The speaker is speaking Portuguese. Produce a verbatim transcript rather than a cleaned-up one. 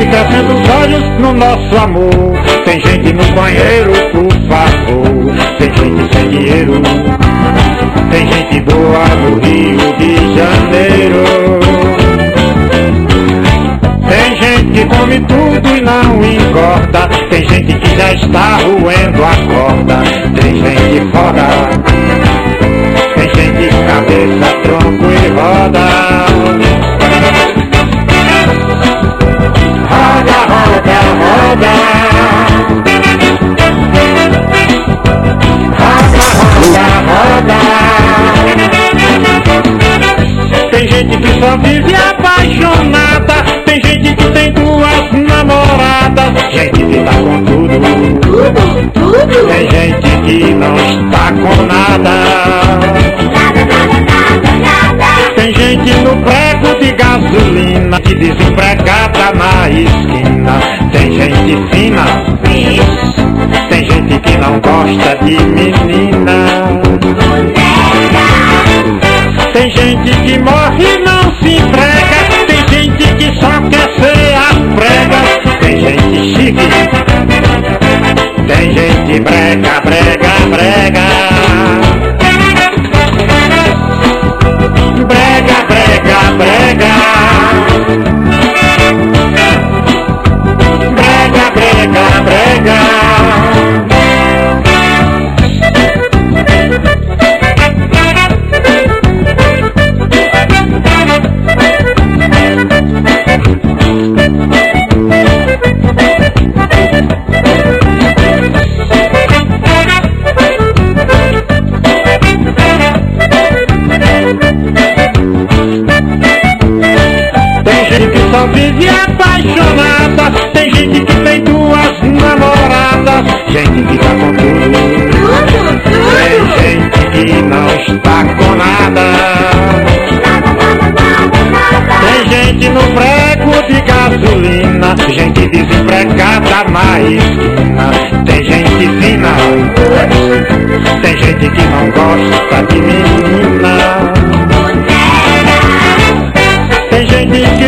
crescendo os olhos no nosso amor. Tem gente no banheiro, por favor. Tem gente sem dinheiro. Tem gente boa no Rio de Janeiro. Tem gente que come tudo e não engorda. Tem gente que já está roendo a corda. Tem gente fora. Tem gente cabeça, tronco e roda. Roda, roda, roda. Roda, roda, roda. Tem gente que só vive apaixonada. Tem gente que tem duas namoradas. Gente que tá com tudo. Tudo, tudo. Tem gente que não está com nada. Nada, nada, nada, nada. Tem gente no prego de gasolina que desempregada na esquina. Tem gente fina. Tem gente que não gosta de menina. Tem gente que morre e não se entrega. Tem gente que só quer ser as pregas. Tem gente chique. Tem gente brega, brega, brega. Brega, brega, brega. Brega, brega, brega. Só vive apaixonada. Tem gente que tem duas namoradas. Gente que tá com tudo. Tudo, tudo. Tem gente que não está com nada. Nada, nada, nada, nada. Tem gente no prego de gasolina. Gente desempregada na esquina. Tem gente fina. Tem gente que não gosta de menina. Tem gente que